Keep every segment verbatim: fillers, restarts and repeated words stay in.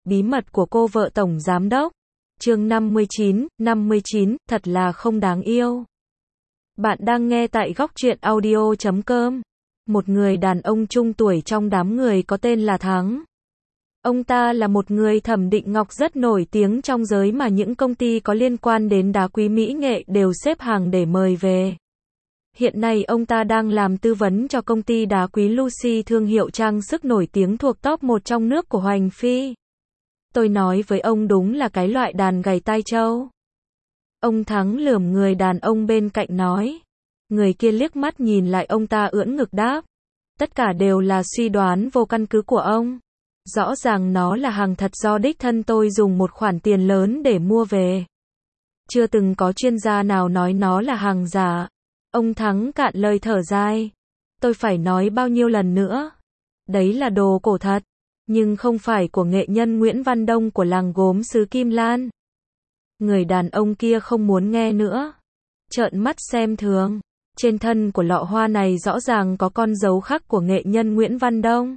bí mật của cô vợ tổng giám đốc. Chương năm mươi chín, năm mươi chín, thật là không đáng yêu. Bạn đang nghe tại góc truyện audio chấm com. Một người đàn ông trung tuổi trong đám người có tên là Thắng. Ông ta là một người thẩm định ngọc rất nổi tiếng trong giới mà những công ty có liên quan đến đá quý mỹ nghệ đều xếp hàng để mời về. Hiện nay ông ta đang làm tư vấn cho công ty đá quý Lucy, thương hiệu trang sức nổi tiếng thuộc top một trong nước của Hoành Phi. Tôi nói với ông đúng là cái loại đàn gảy tai trâu. Ông Thắng lườm người đàn ông bên cạnh nói. Người kia liếc mắt nhìn lại ông ta ưỡn ngực đáp. Tất cả đều là suy đoán vô căn cứ của ông. Rõ ràng nó là hàng thật do đích thân tôi dùng một khoản tiền lớn để mua về. Chưa từng có chuyên gia nào nói nó là hàng giả. Ông Thắng cạn lời thở dài. Tôi phải nói bao nhiêu lần nữa. Đấy là đồ cổ thật. Nhưng không phải của nghệ nhân Nguyễn Văn Đông của làng gốm xứ Kim Lan. Người đàn ông kia không muốn nghe nữa. Trợn mắt xem thường. Trên thân của lọ hoa này rõ ràng có con dấu khắc của nghệ nhân Nguyễn Văn Đông.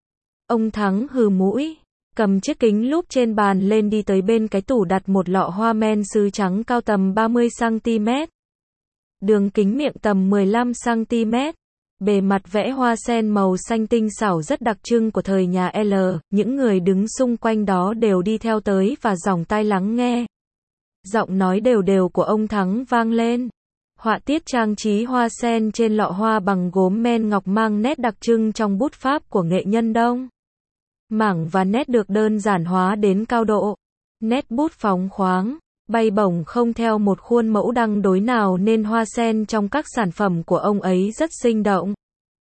Ông Thắng hừ mũi, cầm chiếc kính lúp trên bàn lên đi tới bên cái tủ đặt một lọ hoa men sứ trắng cao tầm ba mươi xăng ti mét. Đường kính miệng tầm mười lăm xăng ti mét. Bề mặt vẽ hoa sen màu xanh tinh xảo rất đặc trưng của thời nhà L. Những người đứng xung quanh đó đều đi theo tới và dòng tai lắng nghe. Giọng nói đều đều của ông Thắng vang lên. Họa tiết trang trí hoa sen trên lọ hoa bằng gốm men ngọc mang nét đặc trưng trong bút pháp của nghệ nhân Đông. Mảng và nét được đơn giản hóa đến cao độ. Nét bút phóng khoáng, bay bổng không theo một khuôn mẫu đăng đối nào nên hoa sen trong các sản phẩm của ông ấy rất sinh động.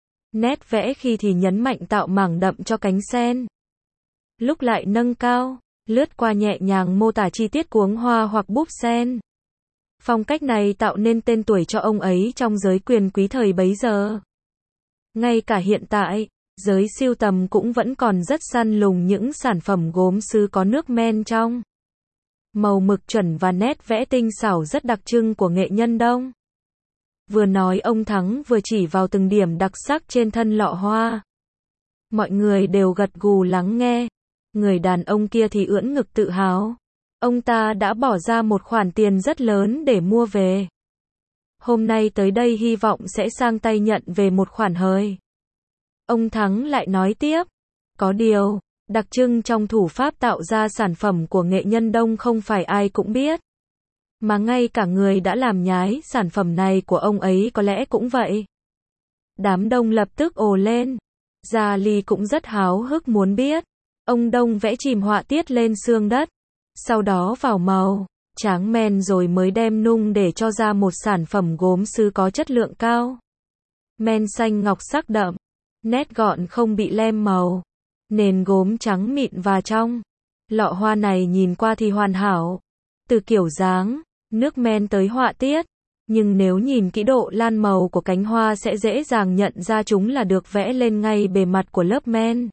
Nét vẽ khi thì nhấn mạnh tạo mảng đậm cho cánh sen. Lúc lại nâng cao, lướt qua nhẹ nhàng mô tả chi tiết cuống hoa hoặc búp sen. Phong cách này tạo nên tên tuổi cho ông ấy trong giới quyền quý thời bấy giờ. Ngay cả hiện tại, giới sưu tầm cũng vẫn còn rất săn lùng những sản phẩm gốm sứ có nước men trong. Màu mực chuẩn và nét vẽ tinh xảo rất đặc trưng của nghệ nhân Đông. Vừa nói ông Thắng vừa chỉ vào từng điểm đặc sắc trên thân lọ hoa. Mọi người đều gật gù lắng nghe. Người đàn ông kia thì ưỡn ngực tự hào. Ông ta đã bỏ ra một khoản tiền rất lớn để mua về. Hôm nay tới đây hy vọng sẽ sang tay nhận về một khoản hời. Ông Thắng lại nói tiếp. Có điều, đặc trưng trong thủ pháp tạo ra sản phẩm của nghệ nhân Đông không phải ai cũng biết. Mà ngay cả người đã làm nhái sản phẩm này của ông ấy có lẽ cũng vậy. Đám đông lập tức ồ lên. Gia Ly cũng rất háo hức muốn biết. Ông Đông vẽ chìm họa tiết lên xương đất. Sau đó vào màu, tráng men rồi mới đem nung để cho ra một sản phẩm gốm sứ có chất lượng cao. Men xanh ngọc sắc đậm, nét gọn không bị lem màu, nền gốm trắng mịn và trong. Lọ hoa này nhìn qua thì hoàn hảo, từ kiểu dáng, nước men tới họa tiết. Nhưng nếu nhìn kỹ độ lan màu của cánh hoa sẽ dễ dàng nhận ra chúng là được vẽ lên ngay bề mặt của lớp men.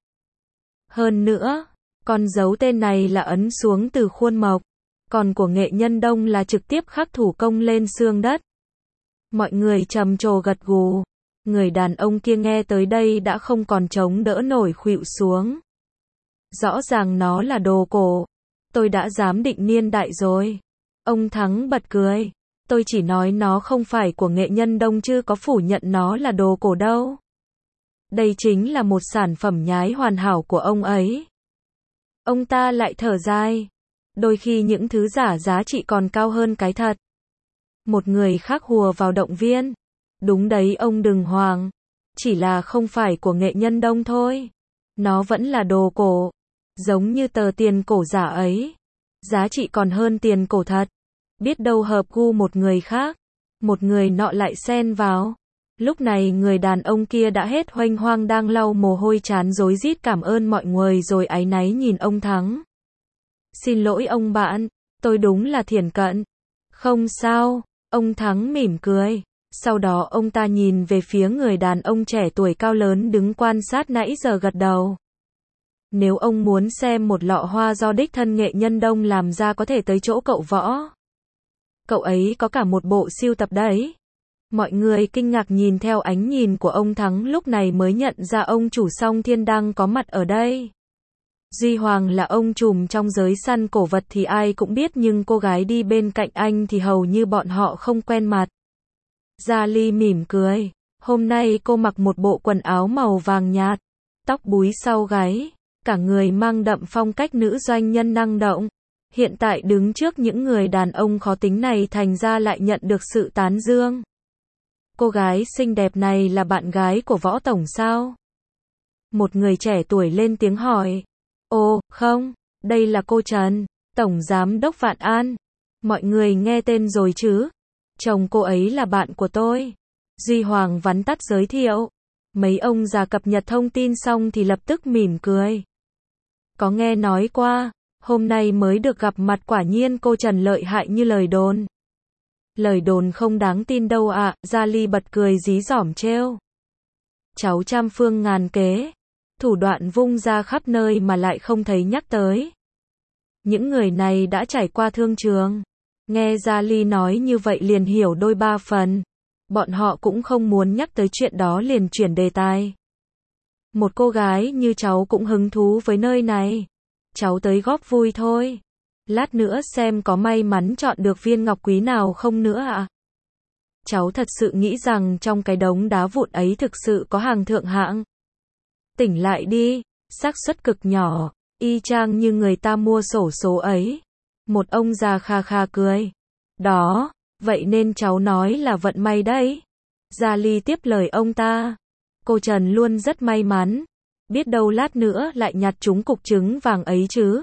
Hơn nữa, con dấu tên này là ấn xuống từ khuôn mộc, còn của nghệ nhân Đông là trực tiếp khắc thủ công lên xương đất. Mọi người trầm trồ gật gù. Người đàn ông kia nghe tới đây đã không còn chống đỡ nổi khuỵu xuống. Rõ ràng nó là đồ cổ. Tôi đã dám định niên đại rồi. Ông Thắng bật cười. Tôi chỉ nói nó không phải của nghệ nhân Đông chứ có phủ nhận nó là đồ cổ đâu. Đây chính là một sản phẩm nhái hoàn hảo của ông ấy. Ông ta lại thở dài. Đôi khi những thứ giả giá trị còn cao hơn cái thật. Một người khác hùa vào động viên. Đúng đấy ông đừng hoảng. Chỉ là không phải của nghệ nhân Đông thôi. Nó vẫn là đồ cổ. Giống như tờ tiền cổ giả ấy. Giá trị còn hơn tiền cổ thật. Biết đâu hợp gu một người khác. Một người nọ lại xen vào. Lúc này người đàn ông kia đã hết hoanh hoang đang lau mồ hôi trán rối rít cảm ơn mọi người rồi áy náy nhìn ông Thắng. Xin lỗi ông bạn, tôi đúng là thiển cận. Không sao, ông Thắng mỉm cười. Sau đó ông ta nhìn về phía người đàn ông trẻ tuổi cao lớn đứng quan sát nãy giờ gật đầu. Nếu ông muốn xem một lọ hoa do đích thân nghệ nhân Đông làm ra có thể tới chỗ cậu Võ. Cậu ấy có cả một bộ sưu tập đấy. Mọi người kinh ngạc nhìn theo ánh nhìn của ông Thắng lúc này mới nhận ra ông chủ Song Thiên đang có mặt ở đây. Duy Hoàng là ông trùm trong giới săn cổ vật thì ai cũng biết, nhưng cô gái đi bên cạnh anh thì hầu như bọn họ không quen mặt. Gia Ly mỉm cười. Hôm nay cô mặc một bộ quần áo màu vàng nhạt, tóc búi sau gáy, cả người mang đậm phong cách nữ doanh nhân năng động. Hiện tại đứng trước những người đàn ông khó tính này thành ra lại nhận được sự tán dương. Cô gái xinh đẹp này là bạn gái của Võ Tổng sao? Một người trẻ tuổi lên tiếng hỏi. Ồ, không, đây là cô Trần, Tổng Giám đốc Vạn An. Mọi người nghe tên rồi chứ? Chồng cô ấy là bạn của tôi. Duy Hoàng vắn tắt giới thiệu. Mấy ông già cập nhật thông tin xong thì lập tức mỉm cười. Có nghe nói qua, hôm nay mới được gặp mặt, quả nhiên cô Trần lợi hại như lời đồn. Lời đồn không đáng tin đâu ạ, à, Gia Ly bật cười dí dỏm trêu. Cháu trăm phương ngàn kế, thủ đoạn vung ra khắp nơi mà lại không thấy nhắc tới. Những người này đã trải qua thương trường. Nghe Gia Ly nói như vậy liền hiểu đôi ba phần. Bọn họ cũng không muốn nhắc tới chuyện đó liền chuyển đề tài. Một cô gái như cháu cũng hứng thú với nơi này. Cháu tới góp vui thôi. Lát nữa xem có may mắn chọn được viên ngọc quý nào không nữa ạ. À? Cháu thật sự nghĩ rằng trong cái đống đá vụn ấy thực sự có hàng thượng hạng. Tỉnh lại đi, xác suất cực nhỏ, y chang như người ta mua xổ số ấy. Một ông già kha kha cười. Đó, vậy nên cháu nói là vận may đấy. Gia Ly tiếp lời ông ta. Cô Trần luôn rất may mắn. Biết đâu lát nữa lại nhặt trúng cục trứng vàng ấy chứ.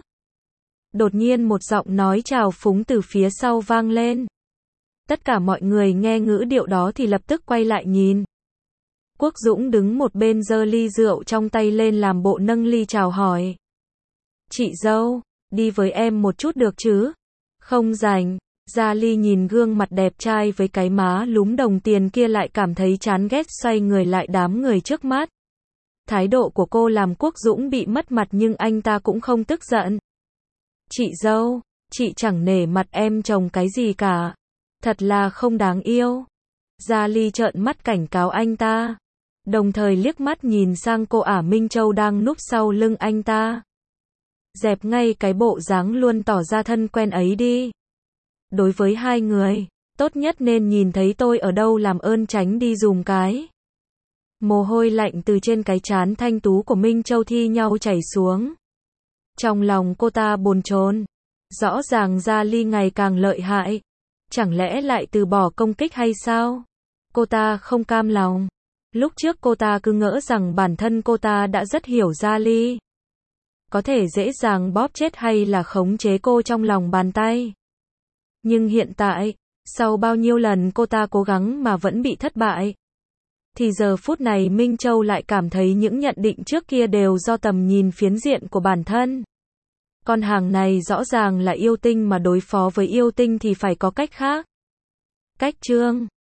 Đột nhiên một giọng nói trào phúng từ phía sau vang lên. Tất cả mọi người nghe ngữ điệu đó thì lập tức quay lại nhìn. Quốc Dũng đứng một bên giơ ly rượu trong tay lên làm bộ nâng ly chào hỏi. Chị dâu, đi với em một chút được chứ? Không rảnh. Gia Ly nhìn gương mặt đẹp trai với cái má lúm đồng tiền kia lại cảm thấy chán ghét, xoay người lại đám người trước mắt. Thái độ của cô làm Quốc Dũng bị mất mặt nhưng anh ta cũng không tức giận. Chị dâu, chị chẳng nể mặt em chồng cái gì cả. Thật là không đáng yêu. Gia Ly trợn mắt cảnh cáo anh ta. Đồng thời liếc mắt nhìn sang cô ả Minh Châu đang núp sau lưng anh ta. Dẹp ngay cái bộ dáng luôn tỏ ra thân quen ấy đi. Đối với hai người, tốt nhất nên nhìn thấy tôi ở đâu làm ơn tránh đi dùm cái. Mồ hôi lạnh từ trên cái trán thanh tú của Minh Châu thi nhau chảy xuống. Trong lòng cô ta bồn chồn. Rõ ràng Gia Ly ngày càng lợi hại. Chẳng lẽ lại từ bỏ công kích hay sao? Cô ta không cam lòng. Lúc trước cô ta cứ ngỡ rằng bản thân cô ta đã rất hiểu Gia Ly. Có thể dễ dàng bóp chết hay là khống chế cô trong lòng bàn tay. Nhưng hiện tại, sau bao nhiêu lần cô ta cố gắng mà vẫn bị thất bại. Thì giờ phút này Minh Châu lại cảm thấy những nhận định trước kia đều do tầm nhìn phiến diện của bản thân. Con hàng này rõ ràng là yêu tinh mà đối phó với yêu tinh thì phải có cách khác. Cách chương